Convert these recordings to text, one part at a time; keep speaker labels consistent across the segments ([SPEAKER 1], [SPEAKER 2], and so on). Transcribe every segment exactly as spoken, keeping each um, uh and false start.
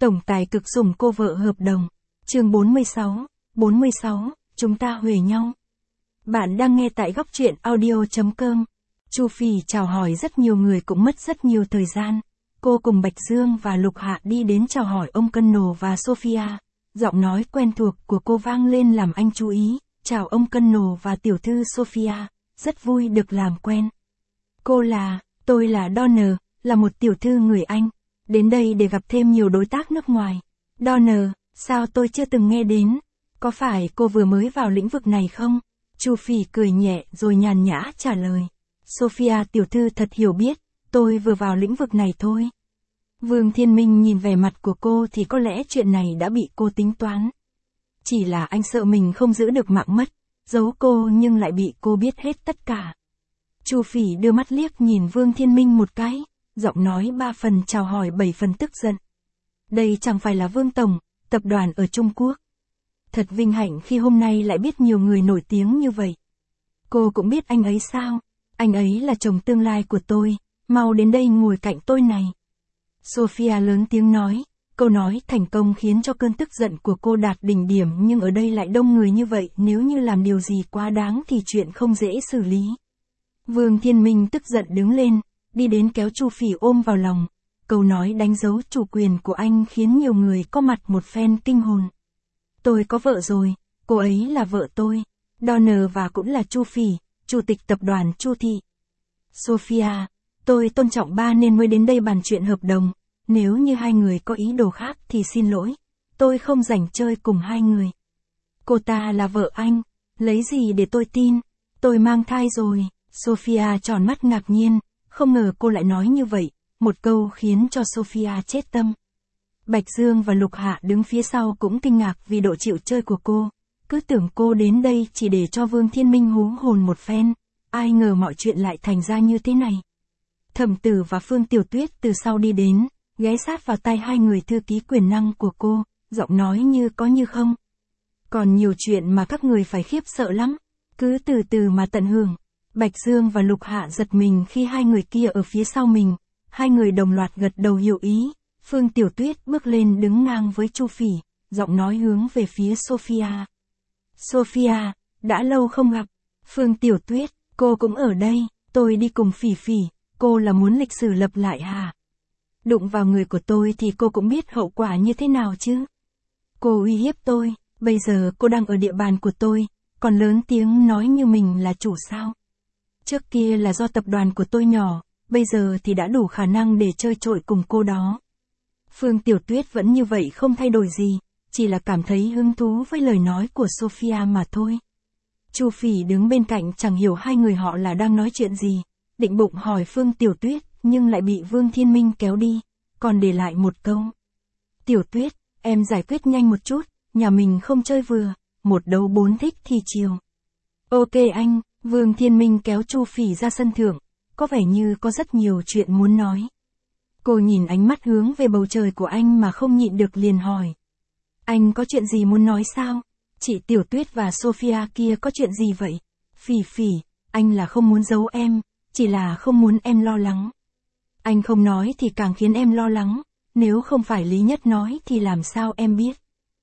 [SPEAKER 1] Tổng tài cực sủng cô vợ hợp đồng. Chương bốn mươi sáu, bốn mươi sáu, chúng ta huề nhau. Bạn đang nghe tại góc truyện audio chấm com. Chu Phỉ chào hỏi rất nhiều người cũng mất rất nhiều thời gian. Cô cùng Bạch Dương và Lục Hạ đi đến chào hỏi ông Cân và Sophia. Giọng nói quen thuộc của cô vang lên làm anh chú ý. Chào ông Cân và tiểu thư Sophia, rất vui được làm quen. Cô là, tôi là Donner, là một tiểu thư người Anh. Đến đây để gặp thêm nhiều đối tác nước ngoài. Donner, sao tôi chưa từng nghe đến? Có phải cô vừa mới vào lĩnh vực này không? Chu Phỉ cười nhẹ rồi nhàn nhã trả lời. Sophia tiểu thư thật hiểu biết, tôi vừa vào lĩnh vực này thôi. Vương Thiên Minh nhìn vẻ mặt của cô thì có lẽ chuyện này đã bị cô tính toán. Chỉ là anh sợ mình không giữ được mạng mất, giấu cô nhưng lại bị cô biết hết tất cả. Chu Phỉ đưa mắt liếc nhìn Vương Thiên Minh một cái, giọng nói ba phần chào hỏi bảy phần tức giận. Đây chẳng phải là Vương Tổng, tập đoàn ở Trung Quốc. Thật vinh hạnh khi hôm nay lại biết nhiều người nổi tiếng như vậy. Cô cũng biết anh ấy sao? Anh ấy là chồng tương lai của tôi, mau đến đây ngồi cạnh tôi này. Sophia lớn tiếng nói, câu nói thành công khiến cho cơn tức giận của cô đạt đỉnh điểm, nhưng ở đây lại đông người như vậy, nếu như làm điều gì quá đáng thì chuyện không dễ xử lý. Vương Thiên Minh tức giận đứng lên, đi đến kéo Chu Phỉ ôm vào lòng. Câu nói đánh dấu chủ quyền của anh khiến nhiều người có mặt một phen kinh hồn. Tôi có vợ rồi, cô ấy là vợ tôi. Donner và cũng là Chu Phỉ, chủ tịch tập đoàn Chu Thị. Sophia, tôi tôn trọng ba nên mới đến đây bàn chuyện hợp đồng. Nếu như hai người có ý đồ khác thì xin lỗi. Tôi không rảnh chơi cùng hai người. Cô ta là vợ anh, lấy gì để tôi tin? Tôi mang thai rồi. Sophia tròn mắt ngạc nhiên, không ngờ cô lại nói như vậy. Một câu khiến cho Sophia chết tâm. Bạch Dương và Lục Hạ đứng phía sau cũng kinh ngạc vì độ chịu chơi của cô. Cứ tưởng cô đến đây chỉ để cho Vương Thiên Minh hú hồn một phen. Ai ngờ mọi chuyện lại thành ra như thế này. Thẩm Tử và Phương Tiểu Tuyết từ sau đi đến, ghé sát vào tay hai người thư ký quyền năng của cô, giọng nói như có như không. Còn nhiều chuyện mà các người phải khiếp sợ lắm, cứ từ từ mà tận hưởng. Bạch Dương và Lục Hạ giật mình khi hai người kia ở phía sau mình, hai người đồng loạt gật đầu hiểu ý. Phương Tiểu Tuyết bước lên đứng ngang với Chu Phỉ, giọng nói hướng về phía Sophia. Sophia, đã lâu không gặp. Phương Tiểu Tuyết, cô cũng ở đây, tôi đi cùng Phỉ Phỉ, cô là muốn lịch sử lập lại hả? Đụng vào người của tôi thì cô cũng biết hậu quả như thế nào chứ. Cô uy hiếp tôi, bây giờ cô đang ở địa bàn của tôi, còn lớn tiếng nói như mình là chủ sao? Trước kia là do tập đoàn của tôi nhỏ, bây giờ thì đã đủ khả năng để chơi trội cùng cô đó. Phương Tiểu Tuyết vẫn như vậy không thay đổi gì, chỉ là cảm thấy hứng thú với lời nói của Sophia mà thôi. Chu Phỉ đứng bên cạnh chẳng hiểu hai người họ là đang nói chuyện gì, định bụng hỏi Phương Tiểu Tuyết, nhưng lại bị Vương Thiên Minh kéo đi, còn để lại một câu. Tiểu Tuyết, em giải quyết nhanh một chút, nhà mình không chơi vừa, một đấu bốn thích thì chiều. Ok anh, Vương Thiên Minh kéo Chu Phỉ ra sân thượng, có vẻ như có rất nhiều chuyện muốn nói. Cô nhìn ánh mắt hướng về bầu trời của anh mà không nhịn được liền hỏi. Anh có chuyện gì muốn nói sao? Chị Tiểu Tuyết và Sophia kia có chuyện gì vậy? Phỉ Phỉ, anh là không muốn giấu em, chỉ là không muốn em lo lắng. Anh không nói thì càng khiến em lo lắng, nếu không phải Lý Nhất nói thì làm sao em biết.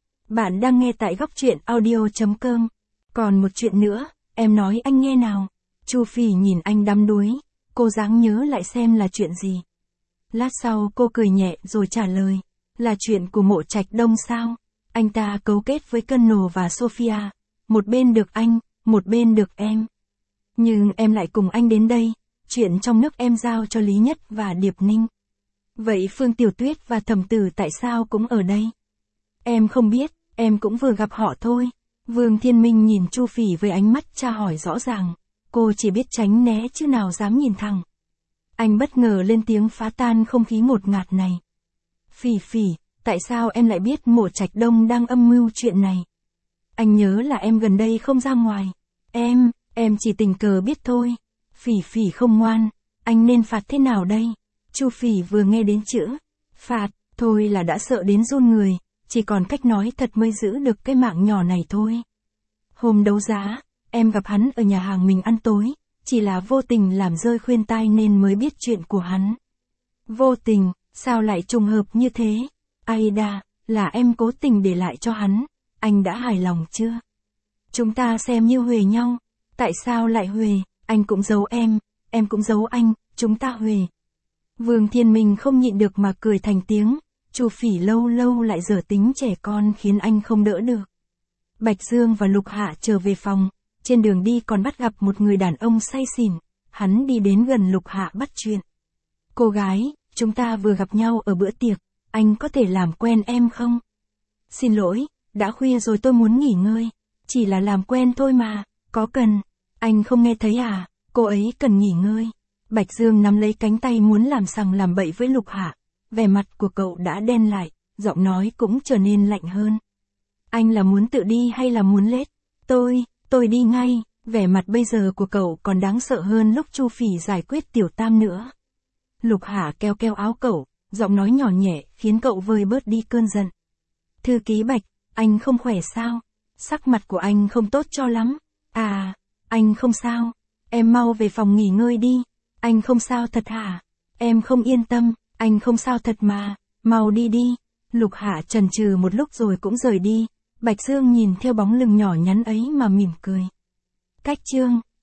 [SPEAKER 1] Bạn đang nghe tại góc truyện audio chấm com. Còn một chuyện nữa, em nói anh nghe nào. Chu Phỉ nhìn anh đắm đuối, cô ráng nhớ lại xem là chuyện gì. Lát sau cô cười nhẹ rồi trả lời, là chuyện của Mộ Trạch Đông sao? Anh ta cấu kết với Cân và Sophia, một bên được anh, một bên được em. Nhưng em lại cùng anh đến đây, chuyện trong nước em giao cho Lý Nhất và Điệp Ninh. Vậy Phương Tiểu Tuyết và Thẩm Tử tại sao cũng ở đây? Em không biết, em cũng vừa gặp họ thôi. Vương Thiên Minh nhìn Chu Phỉ với ánh mắt tra hỏi rõ ràng, cô chỉ biết tránh né chứ nào dám nhìn thẳng. Anh bất ngờ lên tiếng phá tan không khí ngột ngạt này. Phỉ Phỉ, tại sao em lại biết Mộ Trạch Đông đang âm mưu chuyện này? Anh nhớ là em gần đây không ra ngoài. Em, em chỉ tình cờ biết thôi. Phỉ Phỉ không ngoan, anh nên phạt thế nào đây? Chu Phỉ vừa nghe đến chữ phạt, thôi là đã sợ đến run người, chỉ còn cách nói thật mới giữ được cái mạng nhỏ này thôi. Hôm đấu giá, em gặp hắn ở nhà hàng mình ăn tối, chỉ là vô tình làm rơi khuyên tai nên mới biết chuyện của hắn. Vô tình, sao lại trùng hợp như thế? Aida, là em cố tình để lại cho hắn, anh đã hài lòng chưa? Chúng ta xem như huề nhau, tại sao lại huề, anh cũng giấu em, em cũng giấu anh, chúng ta huề. Vương Thiên Minh không nhịn được mà cười thành tiếng, Chu Phỉ lâu lâu lại dở tính trẻ con khiến anh không đỡ được. Bạch Dương và Lục Hạ trở về phòng, trên đường đi còn bắt gặp một người đàn ông say xỉn, hắn đi đến gần Lục Hạ bắt chuyện. Cô gái, chúng ta vừa gặp nhau ở bữa tiệc, anh có thể làm quen em không? Xin lỗi, đã khuya rồi tôi muốn nghỉ ngơi, chỉ là làm quen thôi mà, có cần, anh không nghe thấy à, cô ấy cần nghỉ ngơi. Bạch Dương nắm lấy cánh tay muốn làm sằng làm bậy với Lục Hạ, vẻ mặt của cậu đã đen lại, giọng nói cũng trở nên lạnh hơn. Anh là muốn tự đi hay là muốn lết? Tôi, tôi đi ngay, vẻ mặt bây giờ của cậu còn đáng sợ hơn lúc Chu Phỉ giải quyết Tiểu Tam nữa. Lục Hạ keo keo áo cậu, giọng nói nhỏ nhẹ khiến cậu vơi bớt đi cơn giận. Thư ký Bạch, anh không khỏe sao? Sắc mặt của anh không tốt cho lắm. À, anh không sao. Em mau về phòng nghỉ ngơi đi. Anh không sao thật hả? Em không yên tâm, anh không sao thật mà. Mau đi đi. Lục Hạ chần chừ một lúc rồi cũng rời đi. Bạch Dương nhìn theo bóng lưng nhỏ nhắn ấy mà mỉm cười. Cách chương